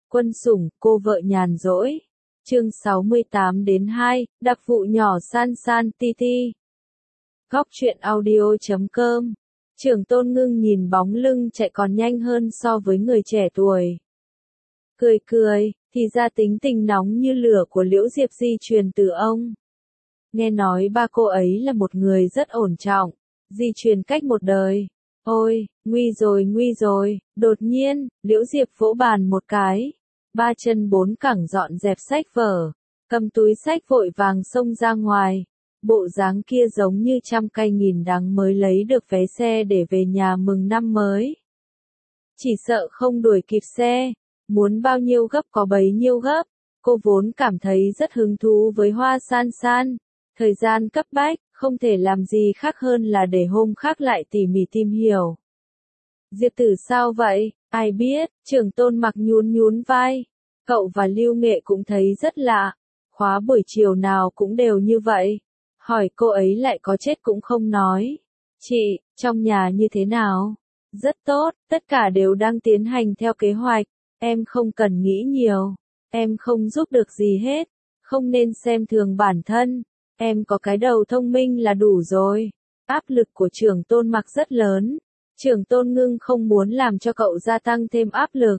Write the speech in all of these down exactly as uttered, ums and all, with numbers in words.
Quân sủng, cô vợ nhàn rỗi. Chương sáu mươi tám đến hai, đặc vụ nhỏ san san ti ti. Góc truyện audio chấm com. Trưởng Tôn Ngưng nhìn bóng lưng chạy còn nhanh hơn so với người trẻ tuổi. Cười cười, thì ra tính tình nóng như lửa của Liễu Diệp di truyền từ ông. Nghe nói ba cô ấy là một người rất ổn trọng, di truyền cách một đời. Ôi, nguy rồi nguy rồi, đột nhiên, Liễu Diệp vỗ bàn một cái. Ba chân bốn cẳng dọn dẹp sách vở, cầm túi sách vội vàng xông ra ngoài. Bộ dáng kia giống như trăm cây nghìn đắng mới lấy được vé xe để về nhà mừng năm mới. Chỉ sợ không đuổi kịp xe, muốn bao nhiêu gấp có bấy nhiêu gấp. Cô vốn cảm thấy rất hứng thú với Hoa San San. Thời gian cấp bách, không thể làm gì khác hơn là để hôm khác lại tỉ mỉ tìm hiểu. Diệp Tử sao vậy? Ai biết, Trưởng Tôn Mặc nhún nhún vai. Cậu và Lưu Nghệ cũng thấy rất lạ. Khóa buổi chiều nào cũng đều như vậy. Hỏi cô ấy lại có chết cũng không nói. Chị, trong nhà như thế nào? Rất tốt, tất cả đều đang tiến hành theo kế hoạch. Em không cần nghĩ nhiều. Em không giúp được gì hết. Không nên xem thường bản thân. Em có cái đầu thông minh là đủ rồi. Áp lực của Trưởng Tôn Mặc rất lớn. Trưởng Tôn Ngưng không muốn làm cho cậu gia tăng thêm áp lực.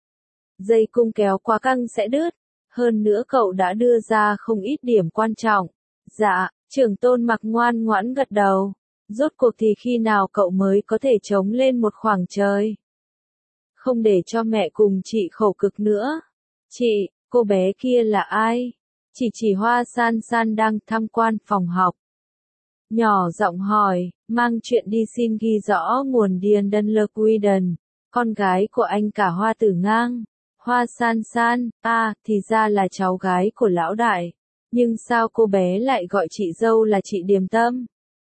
Dây cung kéo quá căng sẽ đứt. Hơn nữa cậu đã đưa ra không ít điểm quan trọng. Dạ, Trưởng Tôn Mặc ngoan ngoãn gật đầu. Rốt cuộc thì khi nào cậu mới có thể chống lên một khoảng trời? Không để cho mẹ cùng chị khổ cực nữa. Chị, cô bé kia là ai? Chỉ chỉ Hoa San San đang tham quan phòng học. Nhỏ giọng hỏi, mang chuyện đi xin ghi rõ nguồn Điền Đân Lơ Quy-đần, con gái của anh cả Hoa Tử Ngang. Hoa San San, à, thì ra là cháu gái của lão đại. Nhưng sao cô bé lại gọi chị dâu là chị Điềm Tâm?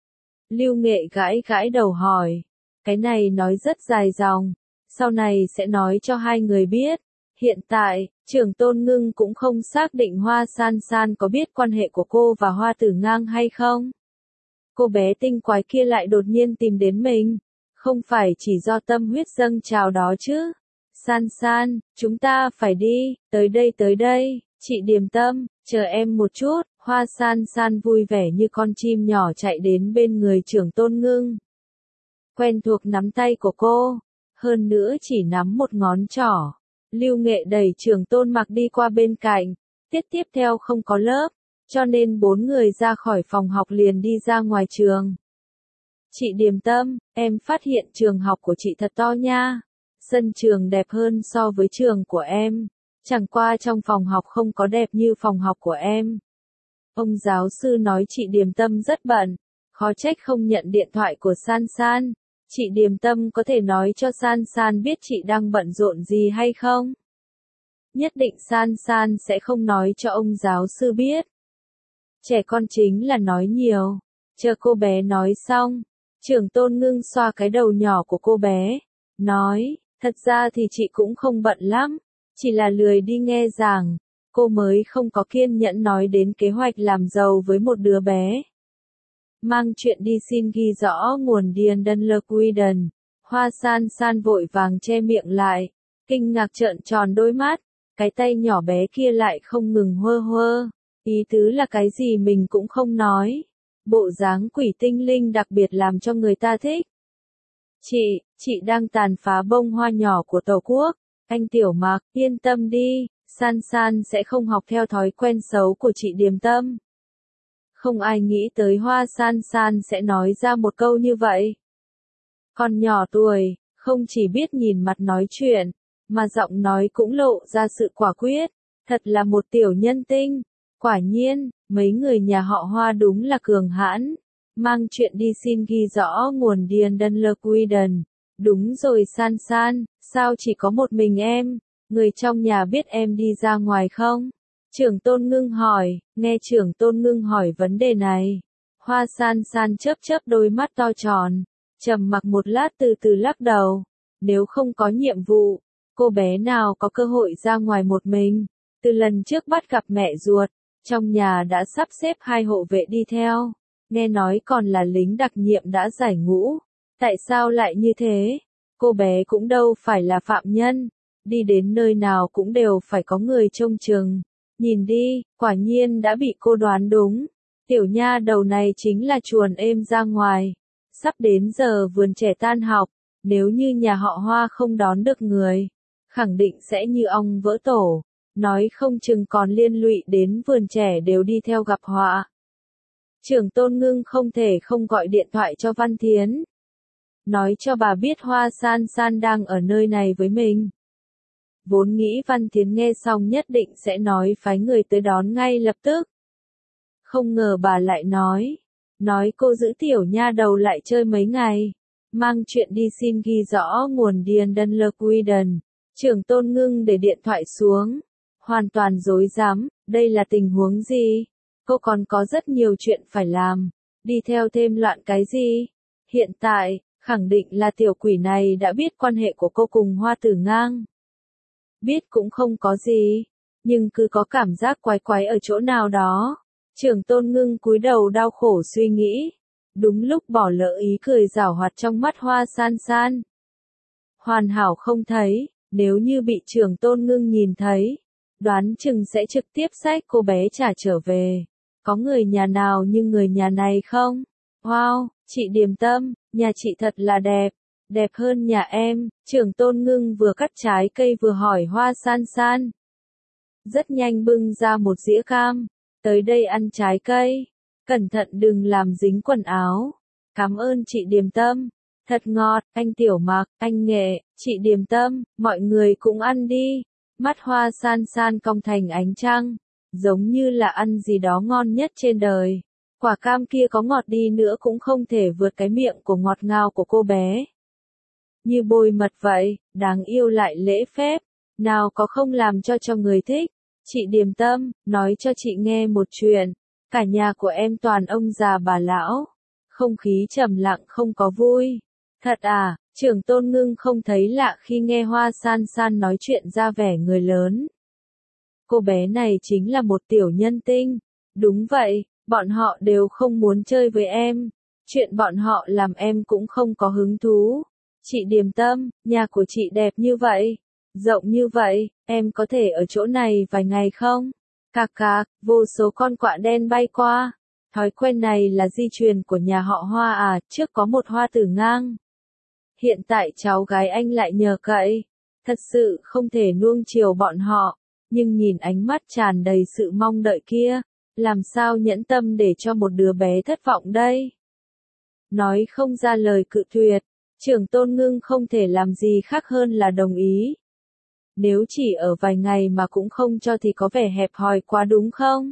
Lưu Nghệ gãi gãi đầu hỏi. Cái này nói rất dài dòng. Sau này sẽ nói cho hai người biết. Hiện tại, Trưởng Tôn Ngưng cũng không xác định Hoa San San có biết quan hệ của cô và Hoa Tử Ngang hay không. Cô bé tinh quái kia lại đột nhiên tìm đến mình. Không phải chỉ do tâm huyết dâng trào đó chứ. San San, chúng ta phải đi, tới đây tới đây, chị Điềm Tâm, chờ em một chút. Hoa San San vui vẻ như con chim nhỏ chạy đến bên người Trưởng Tôn Ngưng. Quen thuộc nắm tay của cô, hơn nữa chỉ nắm một ngón trỏ. Lưu Nghệ đẩy Trưởng Tôn Mặc đi qua bên cạnh, tiết tiếp theo không có lớp, cho nên bốn người ra khỏi phòng học liền đi ra ngoài trường. Chị Điềm Tâm, em phát hiện trường học của chị thật to nha. Sân trường đẹp hơn so với trường của em, chẳng qua trong phòng học không có đẹp như phòng học của em. Ông giáo sư nói chị Điềm Tâm rất bận, khó trách không nhận điện thoại của San San. Chị Điềm Tâm có thể nói cho San San biết chị đang bận rộn gì hay không? Nhất định San San sẽ không nói cho ông giáo sư biết. Trẻ con chính là nói nhiều. Chờ cô bé nói xong, Trưởng Tôn Ngưng xoa cái đầu nhỏ của cô bé, nói, thật ra thì chị cũng không bận lắm, chỉ là lười đi nghe giảng, cô mới không có kiên nhẫn nói đến kế hoạch làm giàu với một đứa bé. Mang chuyện đi xin ghi rõ nguồn Điền Đân Lơ Quy-đần. Hoa San San vội vàng che miệng lại, kinh ngạc trợn tròn đôi mắt, cái tay nhỏ bé kia lại không ngừng huơ huơ, ý tứ là cái gì mình cũng không nói. Bộ dáng quỷ tinh linh đặc biệt làm cho người ta thích. Chị, chị đang tàn phá bông hoa nhỏ của Tổ quốc. Anh Tiểu Mặc, yên tâm đi, San San sẽ không học theo thói quen xấu của chị Điềm Tâm. Không ai nghĩ tới Hoa San San sẽ nói ra một câu như vậy. Con nhỏ tuổi, không chỉ biết nhìn mặt nói chuyện, mà giọng nói cũng lộ ra sự quả quyết. Thật là một tiểu nhân tinh. Quả nhiên, mấy người nhà họ Hoa đúng là cường hãn. Mang chuyện đi xin ghi rõ nguồn Điền Đân Lơ Quy-đần. Đúng rồi San San, sao chỉ có một mình em? Người trong nhà biết em đi ra ngoài không? Trưởng Tôn Ngưng hỏi. Nghe Trưởng Tôn Ngưng hỏi vấn đề này, Hoa San San chớp chớp đôi mắt to tròn, trầm mặc một lát từ từ lắc đầu. Nếu không có nhiệm vụ, cô bé nào có cơ hội ra ngoài một mình? Từ lần trước bắt gặp mẹ ruột, trong nhà đã sắp xếp hai hộ vệ đi theo, nghe nói còn là lính đặc nhiệm đã giải ngũ. Tại sao lại như thế? Cô bé cũng đâu phải là phạm nhân, đi đến nơi nào cũng đều phải có người trông chừng. Nhìn đi, quả nhiên đã bị cô đoán đúng. Tiểu nha đầu này chính là chuồn êm ra ngoài. Sắp đến giờ vườn trẻ tan học, nếu như nhà họ Hoa không đón được người, khẳng định sẽ như ong vỡ tổ, nói không chừng còn liên lụy đến vườn trẻ đều đi theo gặp họa. Trưởng Tôn Ngưng không thể không gọi điện thoại cho Văn Thiến, nói cho bà biết Hoa San San đang ở nơi này với mình. Vốn nghĩ Văn Thiến nghe xong nhất định sẽ nói phái người tới đón ngay lập tức. Không ngờ bà lại nói, nói cô giữ tiểu nha đầu lại chơi mấy ngày, mang chuyện đi xin ghi rõ nguồn điền đơn lơ quy đần. Trưởng Tôn Ngưng để điện thoại xuống, hoàn toàn rối rắm, đây là tình huống gì? Cô còn có rất nhiều chuyện phải làm, đi theo thêm loạn cái gì? Hiện tại, khẳng định là tiểu quỷ này đã biết quan hệ của cô cùng Hoa Tử Ngang. Biết cũng không có gì, nhưng cứ có cảm giác quái quái ở chỗ nào đó. Trưởng Tôn Ngưng cúi đầu đau khổ suy nghĩ, đúng lúc bỏ lỡ ý cười giảo hoạt trong mắt Hoa San San. Hoàn hảo không thấy, nếu như bị trưởng Tôn Ngưng nhìn thấy, đoán chừng sẽ trực tiếp xách cô bé trả trở về. Có người nhà nào như người nhà này không? Wow, chị Điềm Tâm, nhà chị thật là đẹp, đẹp hơn nhà em. Trưởng Tôn Ngưng vừa cắt trái cây vừa hỏi Hoa San San. Rất nhanh bưng ra một dĩa cam, tới đây ăn trái cây, cẩn thận đừng làm dính quần áo. Cảm ơn chị Điềm Tâm, thật ngọt. Anh Tiểu Mặc, anh Nghệ, chị Điềm Tâm, mọi người cũng ăn đi. Mắt Hoa San San cong thành ánh trăng, giống như là ăn gì đó ngon nhất trên đời. Quả cam kia có ngọt đi nữa cũng không thể vượt cái miệng của ngọt ngào của cô bé. Như bôi mật vậy, đáng yêu lại lễ phép, nào có không làm cho cho người thích. Chị Điềm Tâm, nói cho chị nghe một chuyện, cả nhà của em toàn ông già bà lão, không khí trầm lặng không có vui. Thật à? Trưởng Tôn Ngưng không thấy lạ khi nghe Hoa San San nói chuyện ra vẻ người lớn. Cô bé này chính là một tiểu nhân tinh. Đúng vậy, bọn họ đều không muốn chơi với em. Chuyện bọn họ làm em cũng không có hứng thú. Chị Điềm Tâm, nhà của chị đẹp như vậy, rộng như vậy, em có thể ở chỗ này vài ngày không? Cạc cạc, vô số con quạ đen bay qua. Thói quen này là di truyền của nhà họ Hoa à, trước có một Hoa Tử Ngang. Hiện tại cháu gái anh lại nhờ cậy. Thật sự không thể nuông chiều bọn họ, nhưng nhìn ánh mắt tràn đầy sự mong đợi kia, làm sao nhẫn tâm để cho một đứa bé thất vọng đây? Nói không ra lời cự tuyệt, trưởng Tôn Ngưng không thể làm gì khác hơn là đồng ý. Nếu chỉ ở vài ngày mà cũng không cho thì có vẻ hẹp hòi quá đúng không?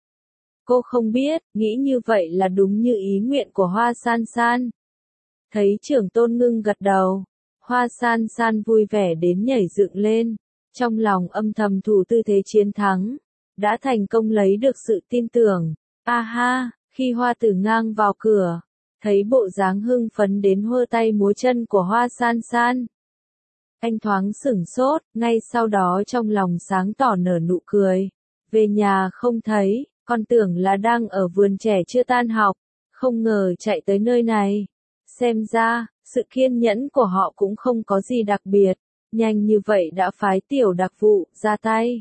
Cô không biết, nghĩ như vậy là đúng như ý nguyện của Hoa San San. Thấy trưởng Tôn Ngưng gật đầu, Hoa San San vui vẻ đến nhảy dựng lên, trong lòng âm thầm thủ tư thế chiến thắng, đã thành công lấy được sự tin tưởng. A ha, khi Hoa Tử Ngang vào cửa, thấy bộ dáng hưng phấn đến hơ tay múa chân của Hoa San San. Anh thoáng sửng sốt, ngay sau đó trong lòng sáng tỏ nở nụ cười. Về nhà không thấy, con tưởng là đang ở vườn trẻ chưa tan học, không ngờ chạy tới nơi này. Xem ra, sự kiên nhẫn của họ cũng không có gì đặc biệt, nhanh như vậy đã phái tiểu đặc vụ ra tay.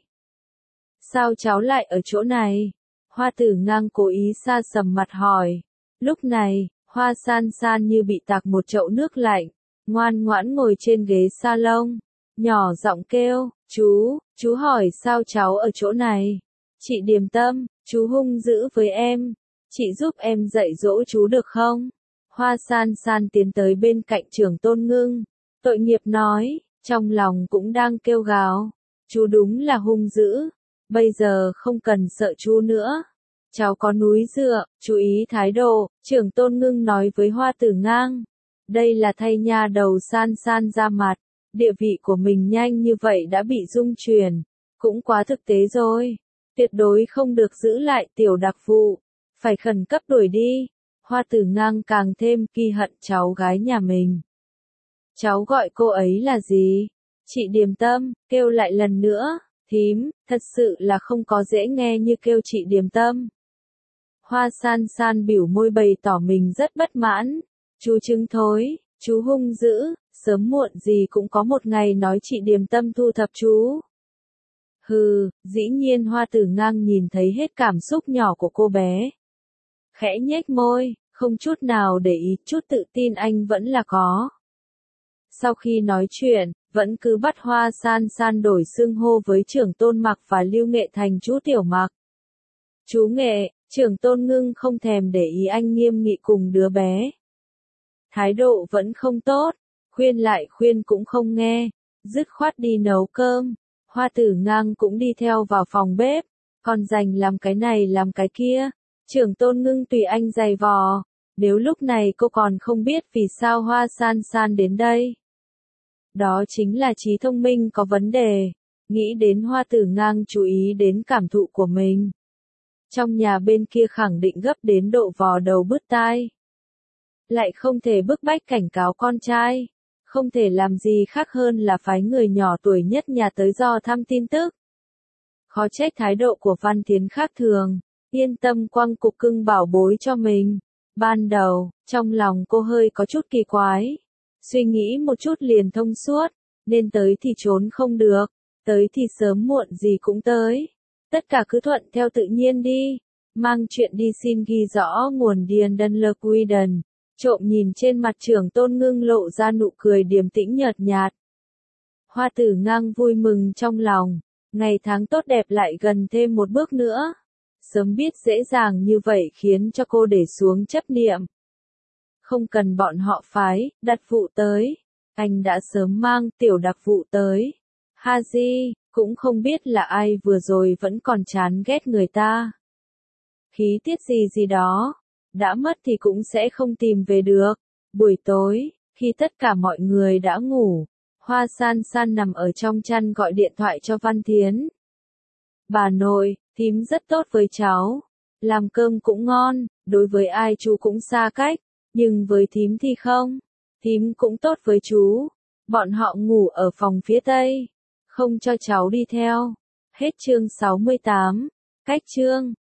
Sao cháu lại ở chỗ này? Hoa Tử Ngang cố ý sa sầm mặt hỏi. Lúc này, Hoa San San như bị tạt một chậu nước lạnh, ngoan ngoãn ngồi trên ghế salon, nhỏ giọng kêu, chú, chú hỏi sao cháu ở chỗ này? Chị Điềm Tâm, chú hung dữ với em, chị giúp em dạy dỗ chú được không? Hoa San San tiến tới bên cạnh trưởng Tôn Ngưng, tội nghiệp nói, trong lòng cũng đang kêu gào, chú đúng là hung dữ, bây giờ không cần sợ chú nữa. Cháu có núi dựa, chú ý thái độ, trưởng Tôn Ngưng nói với Hoa Tử Ngang. Đây là thay nha đầu San San ra mặt, địa vị của mình nhanh như vậy đã bị rung chuyển, cũng quá thực tế rồi. Tuyệt đối không được giữ lại tiểu đặc vụ, phải khẩn cấp đuổi đi. Hoa Tử Ngang càng thêm ghi hận cháu gái nhà mình. Cháu gọi cô ấy là gì? Chị Điềm Tâm, kêu lại lần nữa, thím, thật sự là không có dễ nghe như kêu chị Điềm Tâm. Hoa San San biểu môi bày tỏ mình rất bất mãn, chú trứng thối, Chú hung dữ, sớm muộn gì cũng có một ngày nói chị Điềm Tâm thu thập chú. Hừ, dĩ nhiên Hoa Tử Ngang nhìn thấy hết cảm xúc nhỏ của cô bé. Khẽ nhếch môi, không chút nào để ý, chút tự tin anh vẫn là có. Sau khi nói chuyện, vẫn cứ bắt Hoa San San đổi xưng hô với Trưởng Tôn Mặc và Lưu Nghệ thành chú Tiểu Mặc. Chú Nghệ, Trưởng Tôn Ngưng không thèm để ý anh nghiêm nghị cùng đứa bé. Thái độ vẫn không tốt, khuyên lại khuyên cũng không nghe, dứt khoát đi nấu cơm. Hoa Tử Ngang cũng đi theo vào phòng bếp, còn dành làm cái này làm cái kia. Trưởng Tôn Ngưng tùy anh giày vò, nếu lúc này cô còn không biết vì sao Hoa San San đến đây. Đó chính là trí thông minh có vấn đề, nghĩ đến Hoa Tử Ngang chú ý đến cảm thụ của mình. Trong nhà bên kia khẳng định gấp đến độ vò đầu bứt tai. Lại không thể bức bách cảnh cáo con trai, không thể làm gì khác hơn là phái người nhỏ tuổi nhất nhà tới dò thăm tin tức. Khó trách thái độ của Văn Thiến khác thường, yên tâm quăng cục cưng bảo bối cho mình. Ban đầu, trong lòng cô hơi có chút kỳ quái, suy nghĩ một chút liền thông suốt, nên tới thì trốn không được, tới thì sớm muộn gì cũng tới. Tất cả cứ thuận theo tự nhiên đi, mang chuyện đi xin ghi rõ nguồn điền đơn lơ quy đần. Trộm nhìn trên mặt Trưởng Tôn Ngưng lộ ra nụ cười điềm tĩnh nhợt nhạt. Hoa Tử Ngang vui mừng trong lòng, ngày tháng tốt đẹp lại gần thêm một bước nữa. Sớm biết dễ dàng như vậy khiến cho cô để xuống chấp niệm. Không cần bọn họ phái, đặt vụ tới. Anh đã sớm mang tiểu đặc vụ tới. Haji, cũng không biết là ai vừa rồi vẫn còn chán ghét người ta. Khí tiết gì gì đó. Đã mất thì cũng sẽ không tìm về được. Buổi tối, khi tất cả mọi người đã ngủ, Hoa San San nằm ở trong chăn gọi điện thoại cho Văn Thiến. Bà nội, thím rất tốt với cháu. Làm cơm cũng ngon, đối với ai chú cũng xa cách, nhưng với thím thì không. Thím cũng tốt với chú. Bọn họ ngủ ở phòng phía tây, không cho cháu đi theo. Hết chương sáu mươi tám. Cách chương